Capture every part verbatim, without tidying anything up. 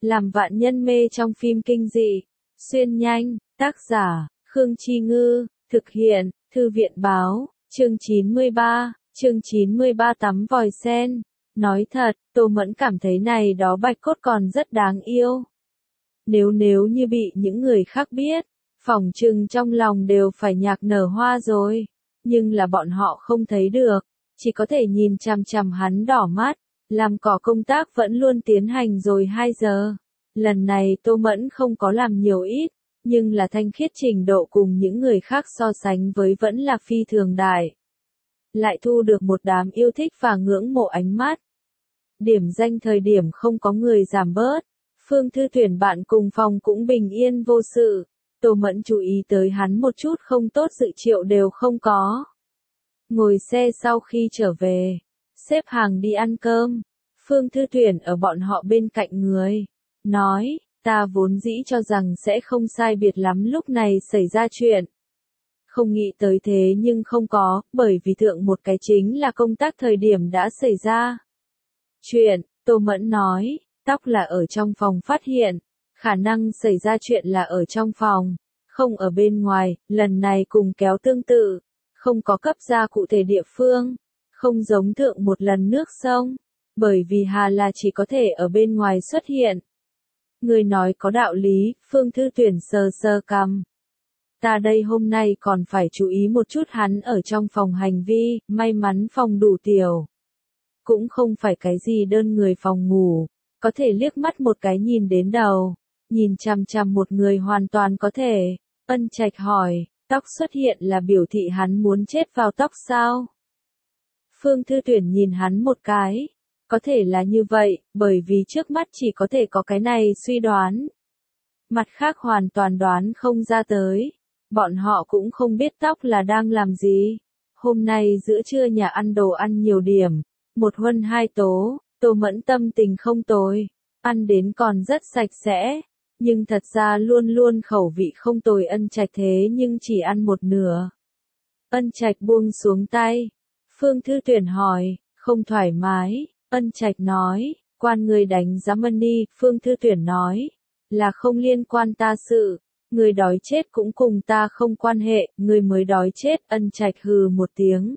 làm vạn nhân mê trong phim kinh dị. Xuyên nhanh, tác giả, Khương Chi Ngư, thực hiện, Thư viện Báo, chương chín mươi ba, chương chín mươi ba tắm vòi sen. Nói thật, Tô Mẫn cảm thấy này đó bạch cốt còn rất đáng yêu. Nếu nếu như bị những người khác biết, phỏng chừng trong lòng đều phải nhạc nở hoa rồi. Nhưng là bọn họ không thấy được, chỉ có thể nhìn chằm chằm hắn đỏ mắt. Làm cỏ công tác vẫn luôn tiến hành rồi hai giờ. Lần này Tô Mẫn không có làm nhiều ít, nhưng là thanh khiết trình độ cùng những người khác so sánh với vẫn là phi thường đại. Lại thu được một đám yêu thích và ngưỡng mộ ánh mắt. Điểm danh thời điểm không có người giảm bớt. Phương Thư Tuyển bạn cùng phòng cũng bình yên vô sự. Tô Mẫn chú ý tới hắn một chút không tốt dự triệu đều không có. Ngồi xe sau khi trở về, xếp hàng đi ăn cơm. Phương Thư Tuyển ở bọn họ bên cạnh người. Nói, ta vốn dĩ cho rằng sẽ không sai biệt lắm lúc này xảy ra chuyện. Không nghĩ tới thế nhưng không có, bởi vì thượng một cái chính là công tác thời điểm đã xảy ra. Chuyện, Tô Mẫn nói, tóc là ở trong phòng phát hiện, khả năng xảy ra chuyện là ở trong phòng, không ở bên ngoài, lần này cùng kéo tương tự, không có cấp ra cụ thể địa phương, không giống thượng một lần nước sông, bởi vì hà là chỉ có thể ở bên ngoài xuất hiện. Người nói có đạo lý, Phương Thư Tuyển sờ sờ cằm. Ta đây hôm nay còn phải chú ý một chút hắn ở trong phòng hành vi, may mắn phòng đủ tiểu. Cũng không phải cái gì đơn người phòng ngủ, có thể liếc mắt một cái nhìn đến đầu, nhìn chằm chằm một người hoàn toàn có thể. Ân Trạch hỏi, tóc xuất hiện là biểu thị hắn muốn chết vào tóc sao? Phương Thư Tuyển nhìn hắn một cái. Có thể là như vậy, bởi vì trước mắt chỉ có thể có cái này suy đoán. Mặt khác hoàn toàn đoán không ra tới. Bọn họ cũng không biết tóc là đang làm gì. Hôm nay giữa trưa nhà ăn đồ ăn nhiều điểm. Một huân hai tố, Tô Mẫn tâm tình không tồi. Ăn đến còn rất sạch sẽ. Nhưng thật ra luôn luôn khẩu vị không tồi. Ân Trạch thế nhưng chỉ ăn một nửa. Ân Trạch buông xuống tay. Phương Thư Tuyển hỏi, không thoải mái. Ân Trạch nói, quan người đánh giá money, Phương Thư Tuyển nói, là không liên quan ta sự, người đói chết cũng cùng ta không quan hệ, người mới đói chết. Ân Trạch hừ một tiếng.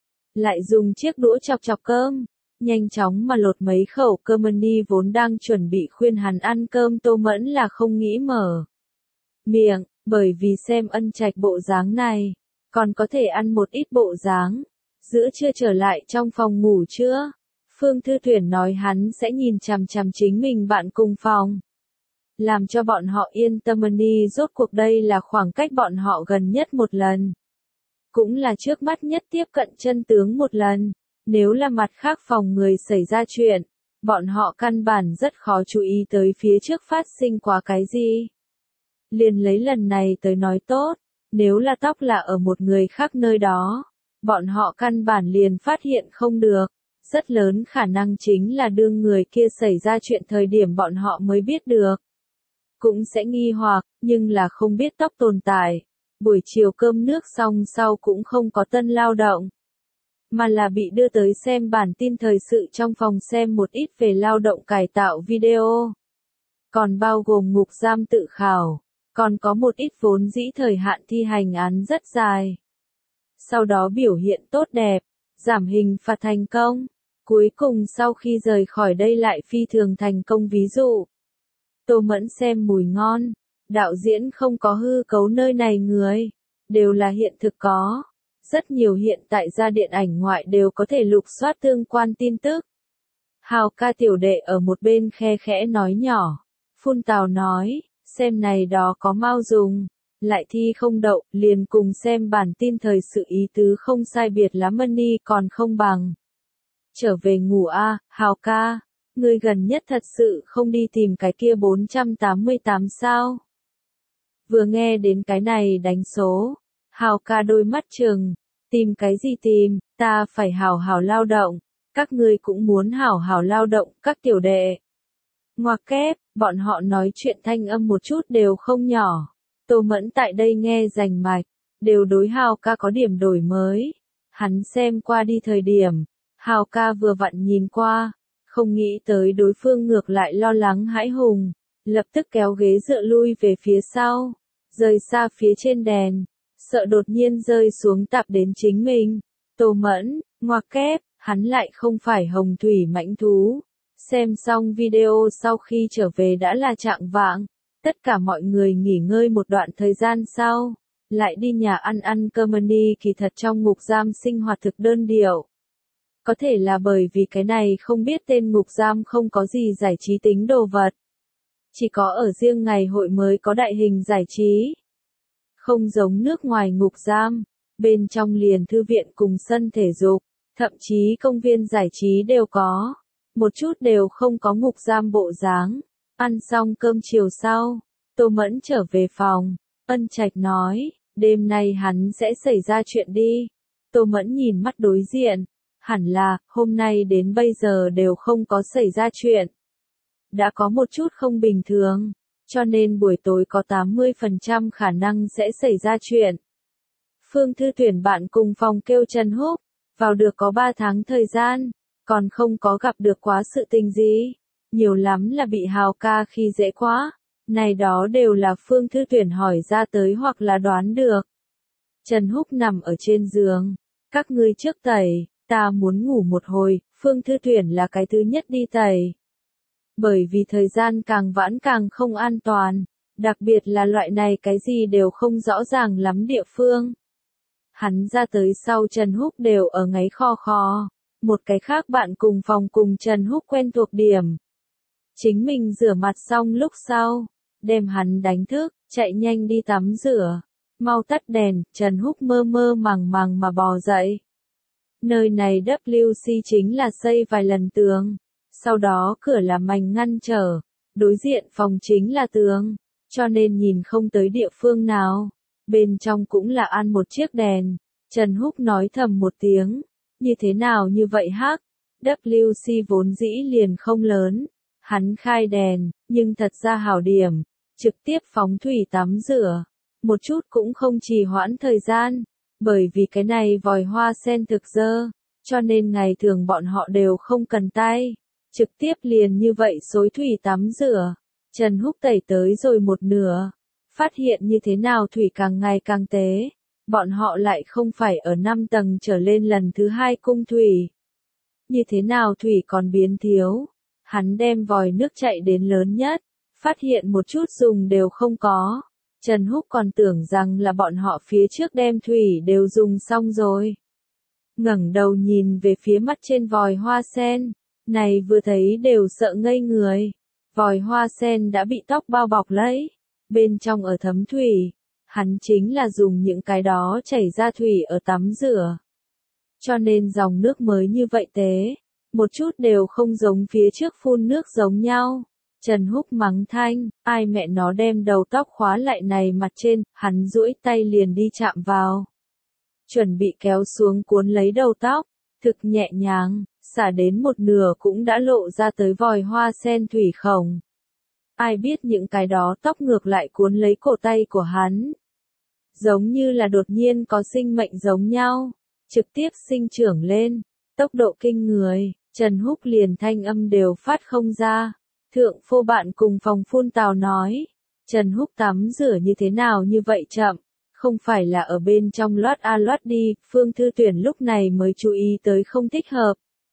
Lại dùng chiếc đũa chọc chọc cơm, nhanh chóng mà lột mấy khẩu cơm. Money vốn đang chuẩn bị khuyên hắn ăn cơm, Tô Mẫn là không nghĩ mở miệng, bởi vì xem Ân Trạch bộ dáng này, còn có thể ăn một ít bộ dáng. Giữa trưa trở lại trong phòng ngủ chưa? Phương Thư Tuyển nói hắn sẽ nhìn chằm chằm chính mình bạn cùng phòng. Làm cho bọn họ yên tâm. Money rốt cuộc đây là khoảng cách bọn họ gần nhất một lần. Cũng là trước mắt nhất tiếp cận chân tướng một lần. Nếu là mặt khác phòng người xảy ra chuyện, bọn họ căn bản rất khó chú ý tới phía trước phát sinh quá cái gì. Liền lấy lần này tới nói tốt, nếu là tóc là ở một người khác nơi đó, bọn họ căn bản liền phát hiện không được. Rất lớn khả năng chính là đương người kia xảy ra chuyện thời điểm bọn họ mới biết được. Cũng sẽ nghi hoặc, nhưng là không biết tóc tồn tại. Buổi chiều cơm nước xong sau cũng không có tân lao động. Mà là bị đưa tới xem bản tin thời sự trong phòng, xem một ít về lao động cải tạo video. Còn bao gồm ngục giam tự khảo. Còn có một ít vốn dĩ thời hạn thi hành án rất dài. Sau đó biểu hiện tốt đẹp, giảm hình phạt thành công. Cuối cùng sau khi rời khỏi đây lại phi thường thành công. Ví dụ, Tô Mẫn xem mùi ngon, đạo diễn không có hư cấu nơi này người, đều là hiện thực có. Rất nhiều hiện tại ra điện ảnh ngoại đều có thể lục soát tương quan tin tức. Hào ca tiểu đệ ở một bên khe khẽ nói nhỏ, phun tào nói, xem này đó có mau dùng, lại thi không đậu, liền cùng xem bản tin thời sự ý tứ không sai biệt lắm. Money còn không bằng. Trở về ngủ a, à, Hào ca, ngươi gần nhất thật sự không đi tìm cái kia bốn trăm tám mươi tám sao? Vừa nghe đến cái này đánh số, Hào ca đôi mắt trừng, tìm cái gì tìm, ta phải hảo hảo lao động, các ngươi cũng muốn hảo hảo lao động, các tiểu đệ. Ngoặc kép, bọn họ nói chuyện thanh âm một chút đều không nhỏ. Tô Mẫn tại đây nghe rành mạch, đều đối Hào ca có điểm đổi mới. Hắn xem qua đi thời điểm, Hào ca vừa vặn nhìn qua, Không nghĩ tới đối phương ngược lại lo lắng hãi hùng, lập tức kéo ghế dựa lui về phía sau, rời xa phía trên đèn, sợ đột nhiên rơi xuống tạp đến chính mình. Tô Mẫn, ngoặc kép, hắn lại không phải hồng thủy mãnh thú. Xem xong video sau khi trở về đã là trạng vạng, tất cả mọi người nghỉ ngơi một đoạn thời gian sau, lại đi nhà ăn ăn cơm đi. Kỳ thật trong ngục giam sinh hoạt thực đơn điệu. Có thể là bởi vì cái này không biết tên ngục giam không có gì giải trí tính đồ vật. Chỉ có ở riêng ngày hội mới có đại hình giải trí. Không giống nước ngoài ngục giam, bên trong liền thư viện cùng sân thể dục, thậm chí công viên giải trí đều có. Một chút đều không có ngục giam bộ dáng. Ăn xong cơm chiều sau, Tô Mẫn trở về phòng, Ân Trạch nói, đêm nay hắn sẽ xảy ra chuyện đi. Tô Mẫn nhìn mắt đối diện, hẳn là, hôm nay đến bây giờ đều không có xảy ra chuyện. Đã có một chút không bình thường, cho nên buổi tối có tám mươi phần trăm khả năng sẽ xảy ra chuyện. Phương Thư tuyển bạn cùng phòng kêu Trần Húc, vào được có ba tháng thời gian, còn không có gặp được quá sự tình gì. Nhiều lắm là bị Hào ca khi dễ quá. Này đó đều là Phương Thư tuyển hỏi ra tới hoặc là đoán được. Trần Húc nằm ở trên giường. Các ngươi trước tẩy, ta muốn ngủ một hồi. Phương Thư tuyển là cái thứ nhất đi tẩy. Bởi vì thời gian càng vãn càng không an toàn. Đặc biệt là loại này cái gì đều không rõ ràng lắm địa phương. Hắn ra tới sau Trần Húc đều ở ngáy kho kho. Một cái khác bạn cùng phòng cùng Trần Húc quen thuộc điểm. Chính mình rửa mặt xong lúc sau, đem hắn đánh thức, chạy nhanh đi tắm rửa. Mau tắt đèn, Trần Húc mơ mơ màng màng mà bò dậy. Nơi này W C chính là xây vài lần tường. Sau đó cửa là mảnh ngăn trở. Đối diện phòng chính là tường. Cho nên nhìn không tới địa phương nào. Bên trong cũng là ăn một chiếc đèn. Trần Húc nói thầm một tiếng. Như thế nào như vậy hắc? W C vốn dĩ liền không lớn. Hắn khai đèn, nhưng thật ra hảo điểm. Trực tiếp phóng thủy tắm rửa. Một chút cũng không trì hoãn thời gian. Bởi vì cái này vòi hoa sen thực dơ. Cho nên ngày thường bọn họ đều không cần tay. Trực tiếp liền như vậy xối thủy tắm rửa. Trần Húc tẩy tới rồi một nửa. Phát hiện như thế nào thủy càng ngày càng tế. Bọn họ lại không phải ở năm tầng trở lên lần thứ hai cung thủy. Như thế nào thủy còn biến thiếu. Hắn đem vòi nước chạy đến lớn nhất. Phát hiện một chút dùng đều không có. Trần Húc còn tưởng rằng là bọn họ phía trước đem thủy đều dùng xong rồi. Ngẩng đầu nhìn về phía mắt trên vòi hoa sen. Này vừa thấy đều sợ ngây người. Vòi hoa sen đã bị tóc bao bọc lấy. Bên trong ở thấm thủy. Hắn chính là dùng những cái đó chảy ra thủy ở tắm rửa. Cho nên dòng nước mới như vậy tế. Một chút đều không giống phía trước phun nước giống nhau. Trần Húc mắng thanh, ai mẹ nó đem đầu tóc khóa lại này mặt trên, hắn duỗi tay liền đi chạm vào. Chuẩn bị kéo xuống cuốn lấy đầu tóc, thực nhẹ nhàng, xả đến một nửa cũng đã lộ ra tới vòi hoa sen thủy khổng. Ai biết những cái đó tóc ngược lại cuốn lấy cổ tay của hắn. Giống như là đột nhiên có sinh mệnh giống nhau, trực tiếp sinh trưởng lên, tốc độ kinh người, Trần Húc liền thanh âm đều phát không ra. Thượng phô bạn cùng phòng phun tào nói, Trần Húc tắm rửa như thế nào như vậy chậm, không phải là ở bên trong loát a loát đi. Phương Thư tuyển lúc này mới chú ý tới không thích hợp.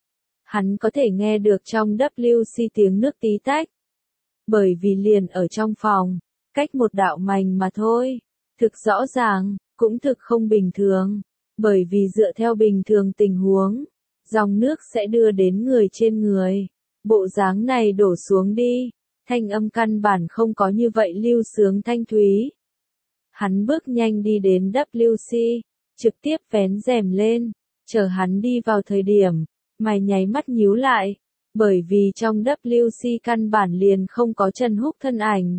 Hắn có thể nghe được trong W C tiếng nước tí tách. Bởi vì liền ở trong phòng, cách một đạo mảnh mà thôi. Thực rõ ràng, cũng thực không bình thường. Bởi vì dựa theo bình thường tình huống, dòng nước sẽ đưa đến người trên người. Bộ dáng này đổ xuống đi, thanh âm căn bản không có như vậy lưu sướng thanh thúy. Hắn bước nhanh đi đến W C, trực tiếp vén rèm lên, chờ hắn đi vào thời điểm, mày nháy mắt nhíu lại, bởi vì trong W C căn bản liền không có Trần Húc thân ảnh.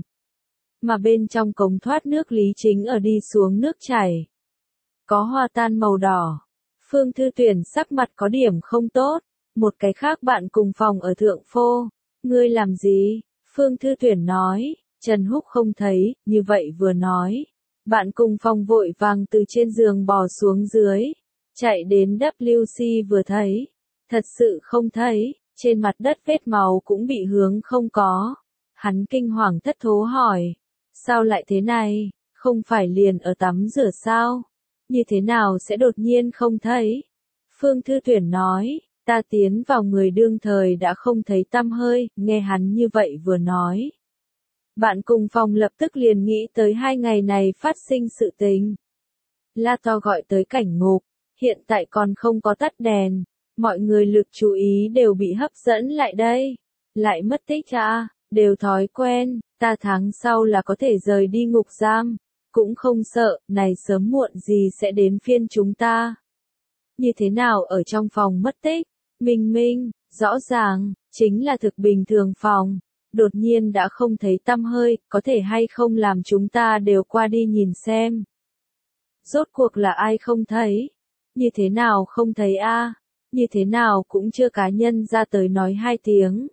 Mà bên trong cống thoát nước Lý chính ở đi xuống nước chảy. Có hoa tan màu đỏ. Phương Thư tuyển sắc mặt có điểm không tốt. Một cái khác bạn cùng phòng ở thượng phô. Ngươi làm gì? Phương Thư tuyển nói. Trần Húc không thấy, như vậy vừa nói. Bạn cùng phòng vội vàng từ trên giường bò xuống dưới. Chạy đến W C vừa thấy. Thật sự không thấy. trên mặt đất vết máu cũng bị hướng không có. Hắn kinh hoàng thất thố hỏi, sao lại thế này, không phải liền ở tắm rửa sao? Như thế nào sẽ đột nhiên không thấy? Phương Thư Tuyển nói, ta tiến vào người đương thời đã không thấy tăm hơi, nghe hắn như vậy vừa nói. Bạn cùng phòng lập tức liền nghĩ tới hai ngày này phát sinh sự tình. La To gọi tới cảnh ngục, hiện tại còn không có tắt đèn, mọi người lực chú ý đều bị hấp dẫn lại đây. Lại mất tích à, đều thói quen, ta tháng sau là có thể rời đi ngục giam, cũng không sợ, này sớm muộn gì sẽ đến phiên chúng ta. Như thế nào ở trong phòng mất tích? Minh Minh, rõ ràng, chính là thực bình thường phòng, đột nhiên đã không thấy tăm hơi, có thể hay không làm chúng ta đều qua đi nhìn xem. Rốt cuộc là ai không thấy? Như thế nào không thấy a? Như thế nào cũng chưa cá nhân ra tới nói hai tiếng.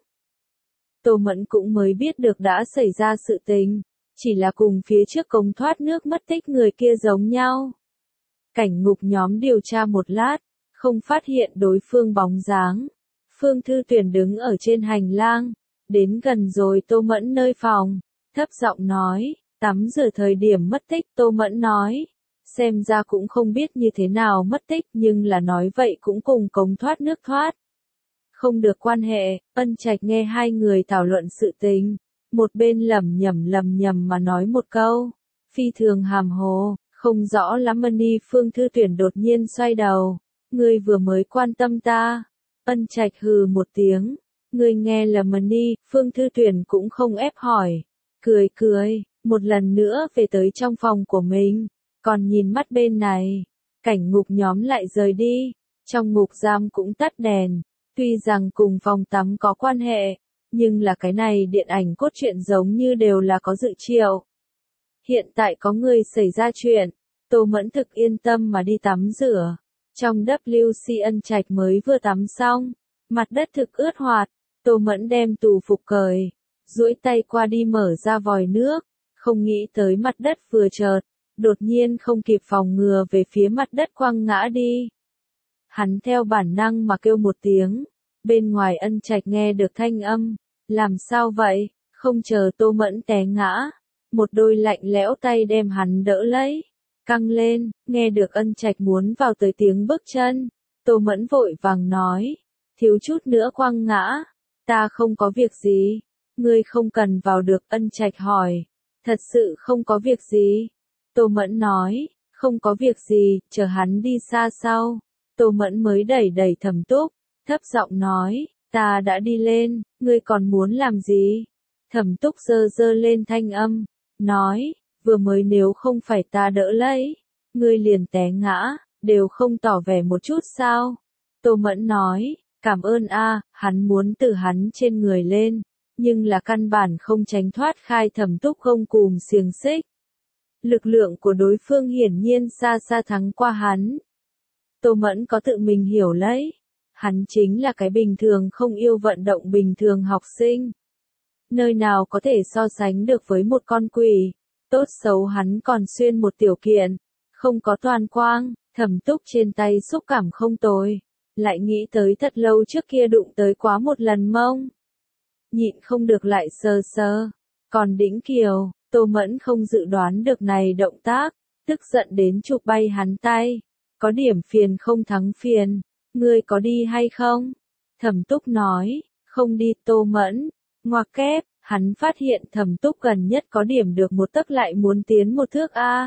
Tô Mẫn cũng mới biết được đã xảy ra sự tình, chỉ là cùng phía trước cống thoát nước mất tích người kia giống nhau. Cảnh ngục nhóm điều tra một lát, không phát hiện đối phương bóng dáng. Phương Thư Tuyển đứng ở trên hành lang, đến gần rồi Tô Mẫn nơi phòng, thấp giọng nói, tắm rửa thời điểm mất tích. Tô Mẫn nói, xem ra cũng không biết như thế nào mất tích nhưng là nói vậy cũng cùng cống thoát nước thoát. Không được quan hệ. Ân Trạch nghe hai người thảo luận sự tình, một bên lẩm nhẩm lẩm nhẩm mà nói một câu, phi thường hàm hồ, không rõ lắm. Mani Phương Thư Tuyển đột nhiên xoay đầu, ngươi vừa mới quan tâm ta. Ân Trạch hừ một tiếng, ngươi nghe là Mani. Phương Thư Tuyển cũng không ép hỏi, cười cười, một lần nữa về tới trong phòng của mình, còn nhìn mắt bên này, cảnh ngục nhóm lại rời đi, trong ngục giam cũng tắt đèn. Tuy rằng cùng phòng tắm có quan hệ, nhưng là cái này điện ảnh cốt truyện giống như đều là có dự triệu. Hiện tại có người xảy ra chuyện, Tô Mẫn thực yên tâm mà đi tắm rửa. Trong W C Ân Trạch mới vừa tắm xong, mặt đất thực ướt hoạt, Tô Mẫn đem tù phục cởi, duỗi tay qua đi mở ra vòi nước, không nghĩ tới mặt đất vừa chợt, đột nhiên không kịp phòng ngừa về phía mặt đất quăng ngã đi. Hắn theo bản năng mà kêu một tiếng, bên ngoài Ân Trạch nghe được thanh âm, làm sao vậy? Không chờ Tô Mẫn té ngã, một đôi lạnh lẽo tay đem hắn đỡ lấy, căng lên. Nghe được Ân Trạch muốn vào tới tiếng bước chân, Tô Mẫn vội vàng nói, thiếu chút nữa quăng ngã, ta không có việc gì, ngươi không cần vào được. Ân Trạch hỏi, thật sự không có việc gì? Tô Mẫn nói, không có việc gì, chờ hắn đi xa sau. Tô Mẫn mới đẩy đẩy Thẩm Túc, thấp giọng nói, ta đã đi lên, ngươi còn muốn làm gì? Thẩm Túc giơ giơ lên thanh âm, nói, vừa mới nếu không phải ta đỡ lấy, ngươi liền té ngã, đều không tỏ vẻ một chút sao? Tô Mẫn nói, cảm ơn a. Hắn muốn từ hắn trên người lên, nhưng là căn bản không tránh thoát khai Thẩm Túc gông cùm xiềng xích. Lực lượng của đối phương hiển nhiên xa xa thắng qua hắn. Tô Mẫn có tự mình hiểu lấy, hắn chính là cái bình thường không yêu vận động bình thường học sinh. Nơi nào có thể so sánh được với một con quỷ, tốt xấu hắn còn xuyên một tiểu kiện, không có toàn quang. Thẩm Túc trên tay xúc cảm không tồi, lại nghĩ tới thật lâu trước kia đụng tới quá một lần mông. Nhịn không được lại sờ sờ, còn đĩnh kiều. Tô Mẫn không dự đoán được này động tác, tức giận đến chụp bay hắn tay. Có điểm phiền không thắng phiền, ngươi có đi hay không? Thẩm Túc nói, không đi. Tô Mẫn, ngoặc kép, hắn phát hiện Thẩm Túc gần nhất có điểm được một tấc lại muốn tiến một thước a.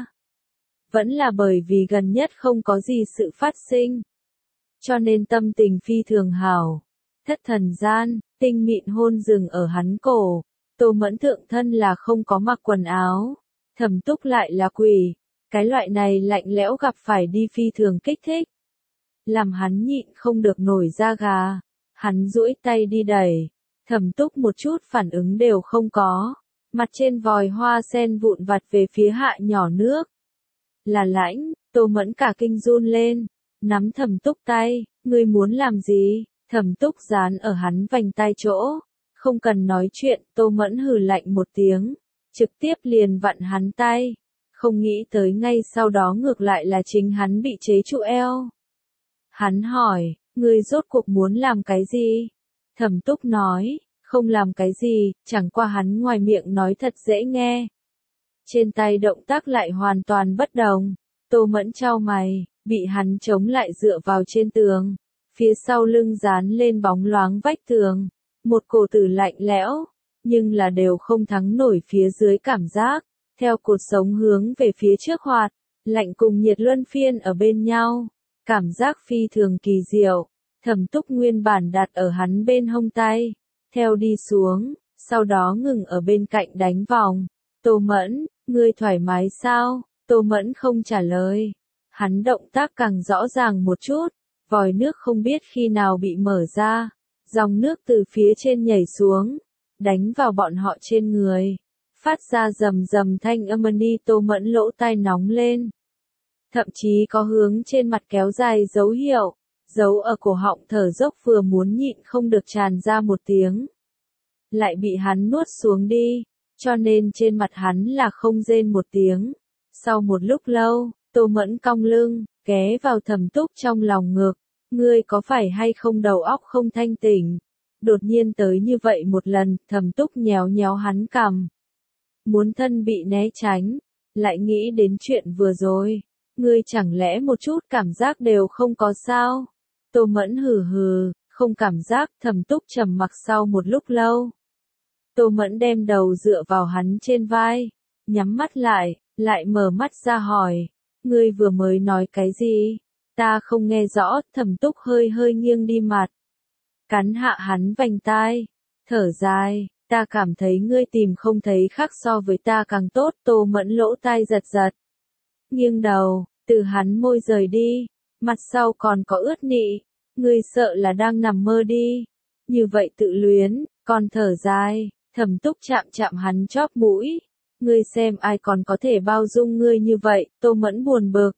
Vẫn là bởi vì gần nhất không có gì sự phát sinh, cho nên tâm tình phi thường hảo. Thất thần gian, tinh mịn hôn dừng ở hắn cổ. Tô Mẫn thượng thân là không có mặc quần áo, Thẩm Túc lại là quỷ, cái loại này lạnh lẽo gặp phải đi phi thường kích thích, làm hắn nhịn không được nổi da gà. Hắn duỗi tay đi đẩy, Thẩm Túc một chút phản ứng đều không có, mặt trên vòi hoa sen vụn vặt về phía hạ nhỏ nước. Là lãnh. Tô Mẫn cả kinh run lên, nắm Thẩm Túc tay, ngươi muốn làm gì? Thẩm Túc dán ở hắn vành tai chỗ. Không cần nói chuyện. Tô Mẫn hừ lạnh một tiếng, trực tiếp liền vặn hắn tay. Không nghĩ tới ngay sau đó ngược lại là chính hắn bị chế trụ eo. Hắn hỏi, ngươi rốt cuộc muốn làm cái gì? Thẩm Túc nói, không làm cái gì, chẳng qua hắn ngoài miệng nói thật dễ nghe. Trên tay động tác lại hoàn toàn bất đồng. Tô Mẫn chau mày, bị hắn chống lại dựa vào trên tường. Phía sau lưng dán lên bóng loáng vách tường. Một cổ tử lạnh lẽo, nhưng là đều không thắng nổi phía dưới cảm giác. Theo cột sống hướng về phía trước hoạt, lạnh cùng nhiệt luân phiên ở bên nhau. Cảm giác phi thường kỳ diệu. Thẩm Túc nguyên bản đặt ở hắn bên hông tay. Theo đi xuống, sau đó ngừng ở bên cạnh đánh vòng. Tô Mẫn, ngươi thoải mái sao? Tô Mẫn không trả lời. Hắn động tác càng rõ ràng một chút. Vòi nước không biết khi nào bị mở ra. Dòng nước từ phía trên nhảy xuống. Đánh vào bọn họ trên người. Phát ra rầm rầm thanh âm ni. Tô Mẫn lỗ tai nóng lên. Thậm chí có hướng trên mặt kéo dài dấu hiệu. Dấu ở cổ họng thở dốc vừa muốn nhịn không được tràn ra một tiếng. Lại bị hắn nuốt xuống đi. Cho nên trên mặt hắn là không rên một tiếng. Sau một lúc lâu, Tô Mẫn cong lưng, ghé vào Thẩm Túc trong lòng ngực. Ngươi có phải hay không đầu óc không thanh tỉnh? Đột nhiên tới như vậy một lần, Thẩm Túc nhéo nhéo hắn cằm. Muốn thân bị né tránh, lại nghĩ đến chuyện vừa rồi. Ngươi chẳng lẽ một chút cảm giác đều không có sao? Tô Mẫn hừ hừ, không cảm giác. Thẩm Túc trầm mặc sau một lúc lâu. Tô Mẫn đem đầu dựa vào hắn trên vai, nhắm mắt lại, lại mở mắt ra hỏi, ngươi vừa mới nói cái gì? Ta không nghe rõ. Thẩm Túc hơi hơi nghiêng đi mặt, cắn hạ hắn vành tai, thở dài, ta cảm thấy ngươi tìm không thấy khác so với ta càng tốt. Tô Mẫn lỗ tai giật giật, nghiêng đầu, từ hắn môi rời đi, mặt sau còn có ướt nị, ngươi sợ là đang nằm mơ đi, như vậy tự luyến, còn thở dài. Thẩm Túc chạm chạm hắn chóp mũi, ngươi xem ai còn có thể bao dung ngươi như vậy. Tô Mẫn buồn bực.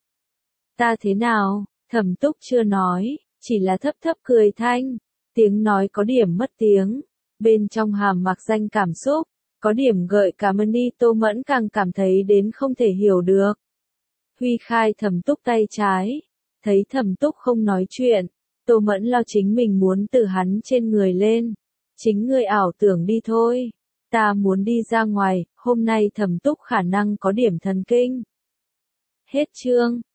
Ta thế nào? Thẩm Túc chưa nói, chỉ là thấp thấp cười thanh, tiếng nói có điểm mất tiếng, bên trong hàm mặc danh cảm xúc, có điểm gợi cảm ni. Tô Mẫn càng cảm thấy đến không thể hiểu được. Huy khai Thẩm Túc tay trái, thấy Thẩm Túc không nói chuyện, Tô Mẫn lo chính mình muốn từ hắn trên người lên. Chính ngươi ảo tưởng đi thôi. Ta muốn đi ra ngoài, hôm nay Thẩm Túc khả năng có điểm thần kinh. Hết chương.